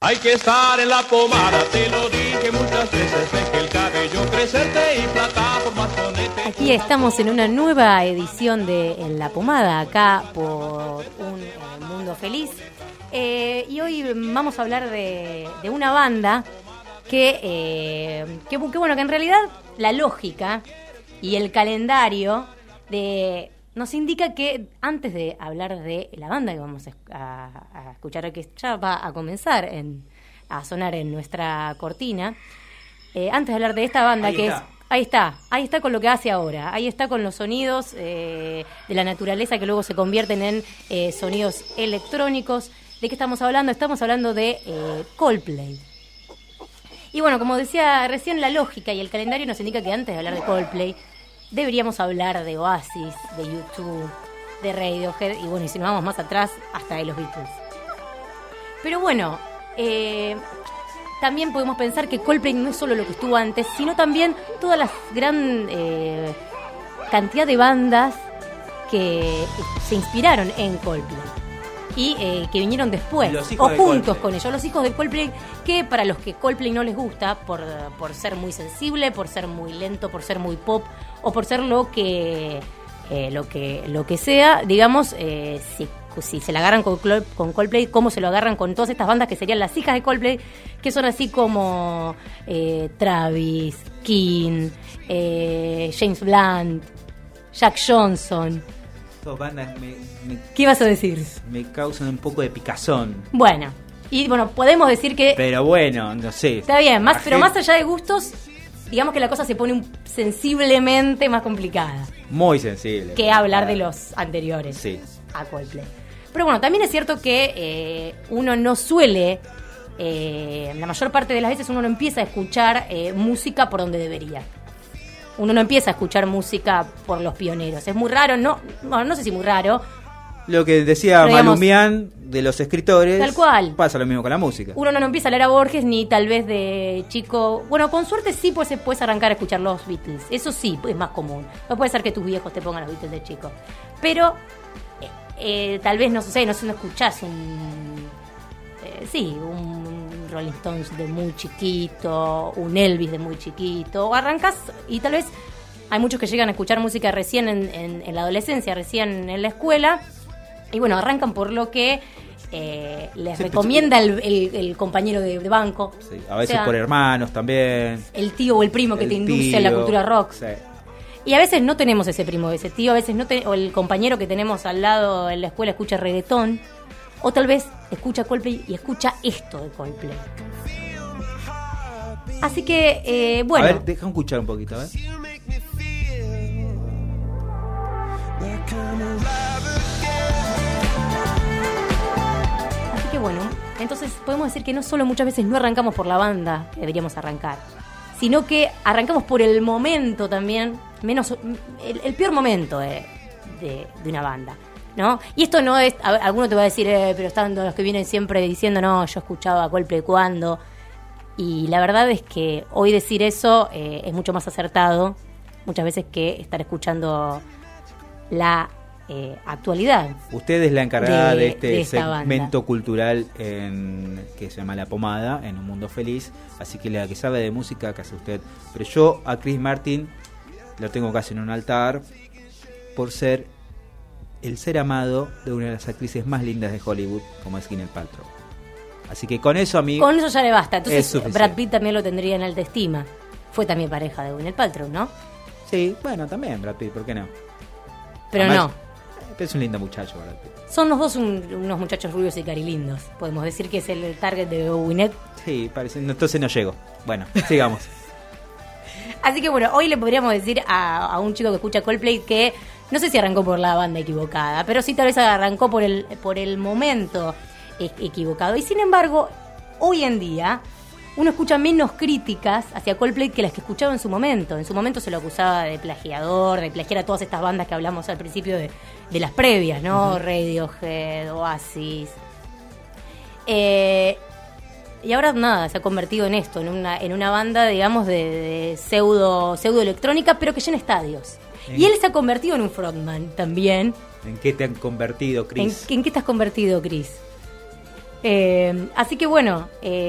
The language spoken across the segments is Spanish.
Hay que estar en la pomada, te lo dije muchas veces, deje el cabello crecerte y plataformas ponete. Aquí estamos en una nueva edición de En la Pomada, acá por un mundo feliz. Y hoy vamos a hablar de una banda que bueno, que en realidad la lógica y el calendario nos indica que antes de hablar de la banda que vamos a escuchar, que ya va a comenzar a sonar en nuestra cortina, antes de hablar de esta banda ahí está con lo que hace ahora, ahí está con los sonidos de la naturaleza que luego se convierten en sonidos electrónicos. ¿De qué estamos hablando? Estamos hablando de Coldplay. Y bueno, como decía recién, la lógica y el calendario nos indica que antes de hablar de Coldplay deberíamos hablar de Oasis, de U2, de Radiohead y bueno, y si nos vamos más atrás, hasta de los Beatles. Pero bueno, también podemos pensar que Coldplay no es solo lo que estuvo antes, sino también toda la gran cantidad de bandas que se inspiraron en Coldplay y que vinieron después o juntos con ellos, los hijos de Coldplay, que para los que Coldplay no les gusta por ser muy sensible, por ser muy lento, por ser muy pop o por ser lo que sea, digamos, si se la agarran con Coldplay, cómo se lo agarran con todas estas bandas que serían las hijas de Coldplay, que son así como Travis, King, James Blunt, Jack Johnson. Estas bandas ¿Qué vas a decir? Me causan un poco de picazón. Bueno, podemos decir que... Pero bueno, no sé. Está bien, pero más allá de gustos, digamos que la cosa se pone sensiblemente más complicada. Muy sensible. Que hablar de los anteriores. Sí. A Coldplay. Pero bueno, también es cierto que uno no suele, la mayor parte de las veces uno no empieza a escuchar música por donde debería. Uno no empieza a escuchar música por los pioneros. Es muy raro, no sé si muy raro. Lo que decía Malumián de los escritores, tal cual. Pasa lo mismo con la música. Uno no empieza a leer a Borges ni tal vez de chico. Bueno, con suerte sí puedes arrancar a escuchar los Beatles. Eso sí, es más común. No puede ser que tus viejos te pongan los Beatles de chico. Pero tal vez, no escuchás un Rolling Stones de muy chiquito, un Elvis de muy chiquito, o arrancás y tal vez hay muchos que llegan a escuchar música recién en la adolescencia, recién en la escuela, y bueno, arrancan por lo que les recomienda el compañero de banco. Sí, a veces por hermanos también. El tío o el primo que te induce a la cultura rock. Sí. Y a veces no tenemos ese primo, ese tío, a veces o el compañero que tenemos al lado en la escuela escucha reggaetón, o tal vez escucha Coldplay y escucha esto de Coldplay. Así que, bueno. A ver, deja escuchar un poquito, ¿eh? Así que bueno, entonces podemos decir que no solo muchas veces no arrancamos por la banda que deberíamos arrancar, sino que arrancamos por el momento también, el peor momento de una banda, ¿no? Y esto no es, alguno te va a decir, pero están los que vienen siempre diciendo, no, yo escuchaba a Coldplay cuando, y la verdad es que hoy decir eso es mucho más acertado, muchas veces, que estar escuchando la actualidad. Usted es la encargada de este banda segmento cultural que se llama La Pomada, en Un Mundo Feliz, así que la que sabe de música, que hace usted. Pero yo a Chris Martin lo tengo casi en un altar por ser el ser amado de una de las actrices más lindas de Hollywood, como es Gwyneth Paltrow. Así que con eso con eso ya le basta. Entonces Brad Pitt también lo tendría en alta estima. Fue también pareja de Gwyneth Paltrow, ¿no? Sí, bueno, también Brad Pitt, ¿por qué no? Pero además, es un lindo muchacho, Brad Pitt. Son los dos unos muchachos rubios y carilindos. Podemos decir que es el target de Gwyneth. Sí, parece. Entonces no llego. Bueno, sigamos. Así que bueno, hoy le podríamos decir a un chico que escucha Coldplay que no sé si arrancó por la banda equivocada, pero sí tal vez arrancó por el momento equivocado. Y sin embargo, hoy en día uno escucha menos críticas hacia Coldplay que las que escuchaba en su momento. En su momento se lo acusaba de plagiador, de plagiar a todas estas bandas que hablamos al principio de las previas, ¿no? Uh-huh. Radiohead, Oasis. Y ahora nada, se ha convertido en esto, en una banda, digamos, de pseudo electrónica, pero que llena estadios. Y él se ha convertido en un frontman también. ¿En qué te han convertido, Chris? ¿En qué te has convertido, Chris? Así que bueno,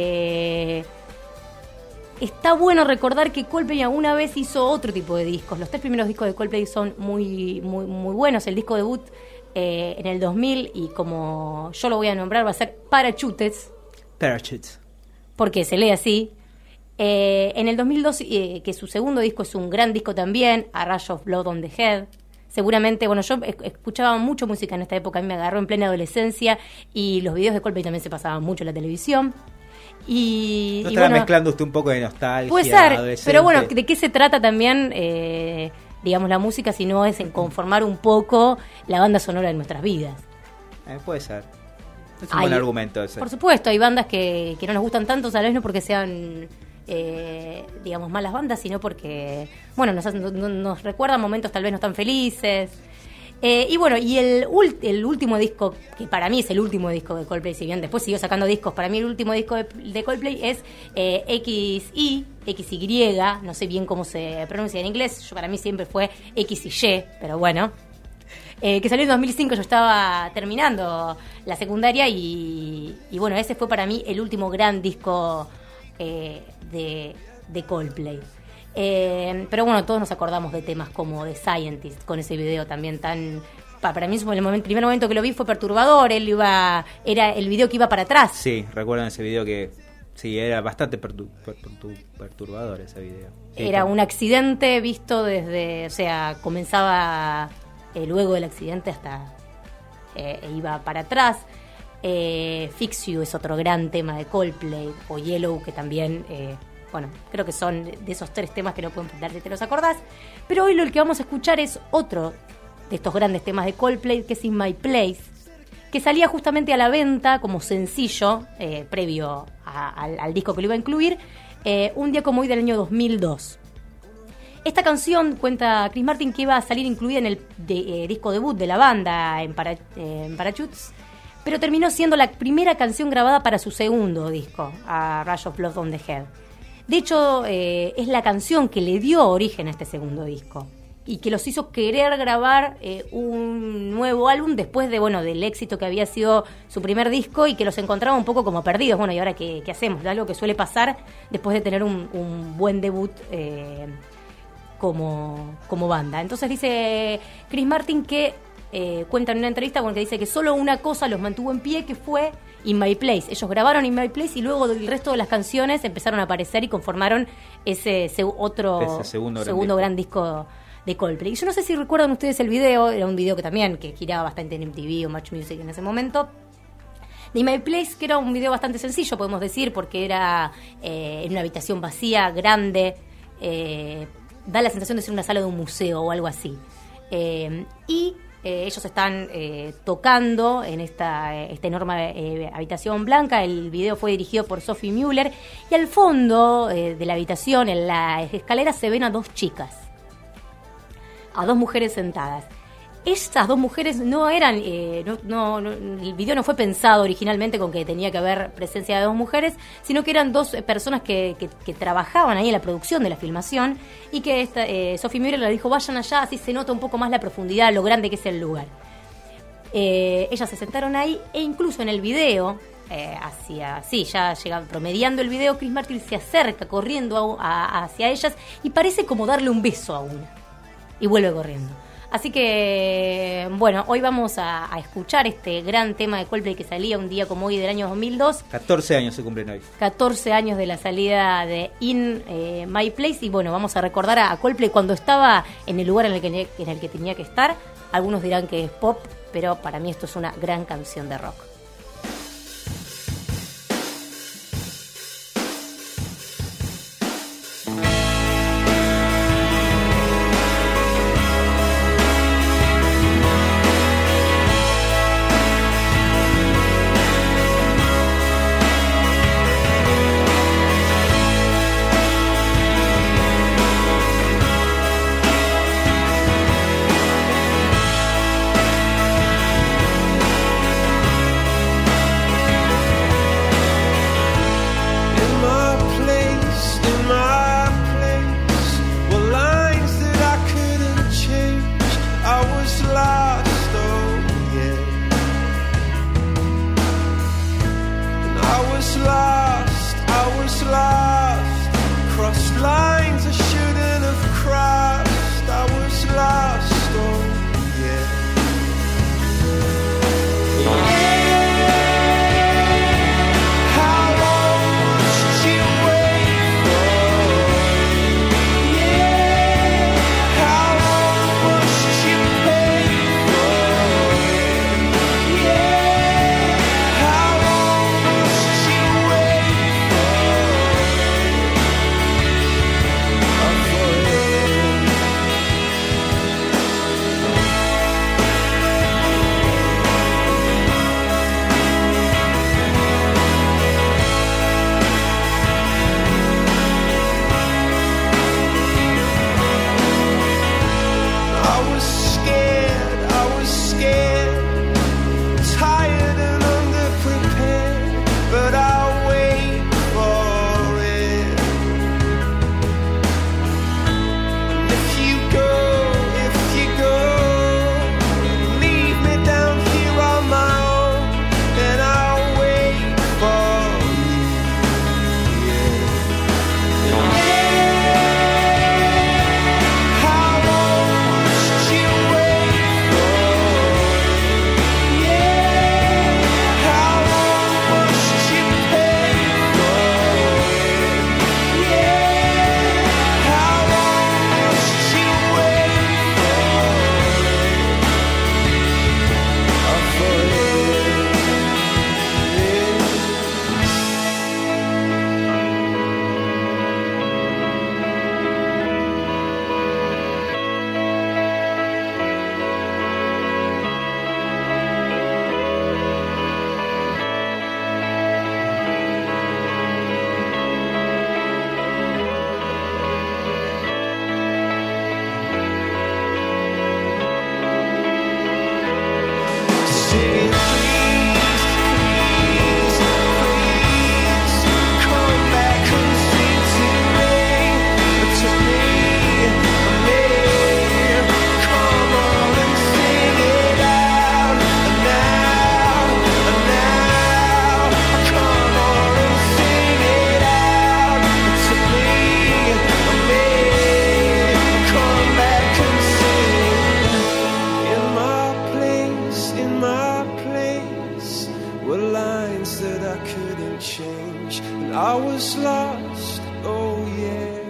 está bueno recordar que Coldplay alguna vez hizo otro tipo de discos. Los 3 primeros discos de Coldplay son muy buenos. El disco debut en el 2000, y como yo lo voy a nombrar, va a ser Parachutes. Parachutes. Porque se lee así. En el 2002, que su segundo disco es un gran disco también, A Rush of Blood on the Head. Seguramente, bueno, yo escuchaba mucho música en esta época, a mí me agarró en plena adolescencia, y los videos de Coldplay también se pasaban mucho en la televisión. Y ¿No estará bueno, mezclando usted un poco de nostalgia? puede ser, pero bueno, ¿de qué se trata también, digamos, la música, si no es en conformar un poco la banda sonora de nuestras vidas? Puede ser. Es un buen argumento ese. Por supuesto, hay bandas que no nos gustan tanto, tal vez no porque sean, digamos, malas bandas, sino porque, bueno, nos recuerdan momentos tal vez no tan felices. Y bueno, y el último disco, que para mí es el último disco de Coldplay, si bien después siguió sacando discos, para mí el último disco de Coldplay es XY, no sé bien cómo se pronuncia en inglés, para mí siempre fue XY, pero bueno. Que salió en 2005, yo estaba terminando la secundaria y bueno, ese fue para mí el último gran disco de Coldplay. Pero bueno, todos nos acordamos de temas como The Scientist, con ese video también tan... Para mí, el primer momento que lo vi fue perturbador. Era el video que iba para atrás. Sí, recuerdan ese video que... Sí, era bastante perturbador ese video. Sí, era un accidente visto desde... O sea, comenzaba luego del accidente hasta... iba para atrás. Fix You es otro gran tema de Coldplay. O Yellow, que también... bueno, creo que son de esos 3 temas que no pueden faltar si te los acordás. Pero hoy lo que vamos a escuchar es otro de estos grandes temas de Coldplay, que es In My Place, que salía justamente a la venta como sencillo, previo al disco que lo iba a incluir, un día como hoy del año 2002. Esta canción, cuenta Chris Martin, que iba a salir incluida en el disco debut de la banda, en Parachutes, pero terminó siendo la primera canción grabada para su segundo disco, A Rush of Blood on the Head. De hecho, es la canción que le dio origen a este segundo disco y que los hizo querer grabar un nuevo álbum después de, bueno, del éxito que había sido su primer disco, y que los encontraba un poco como perdidos. Bueno, ¿y ahora qué hacemos? Algo que suele pasar después de tener un buen debut como banda. Entonces dice Chris Martin que cuenta en una entrevista que dice que solo una cosa los mantuvo en pie, que fue In My Place. Ellos grabaron In My Place y luego el resto de las canciones empezaron a aparecer y conformaron ese segundo gran disco de Coldplay. Y yo no sé si recuerdan ustedes el video, era un video que giraba bastante en MTV o Much Music en ese momento, de In My Place, que era un video bastante sencillo, podemos decir, porque era en una habitación vacía, grande, da la sensación de ser una sala de un museo o algo así. Ellos están tocando en esta enorme habitación blanca. El video fue dirigido por Sophie Muller, y al fondo de la habitación, en la escalera, se ven a 2 chicas, a 2 mujeres sentadas. Estas 2 mujeres no eran, el video no fue pensado originalmente con que tenía que haber presencia de 2 mujeres, sino que eran 2 personas que trabajaban ahí en la producción de la filmación, y que Sophie Muller le dijo: vayan allá, así se nota un poco más la profundidad, lo grande que es el lugar. Ellas se sentaron ahí, e incluso en el video, ya llega promediando el video, Chris Martin se acerca corriendo hacia ellas y parece como darle un beso a una, y vuelve corriendo. Así que, bueno, hoy vamos a escuchar este gran tema de Coldplay que salía un día como hoy del año 2002. 14 años se cumplen hoy. 14 años de la salida de In My Place. Y bueno, vamos a recordar a Coldplay cuando estaba en el lugar en el que tenía que estar. Algunos dirán que es pop, pero para mí esto es una gran canción de rock. lines that I couldn't change, and I was lost, oh yeah.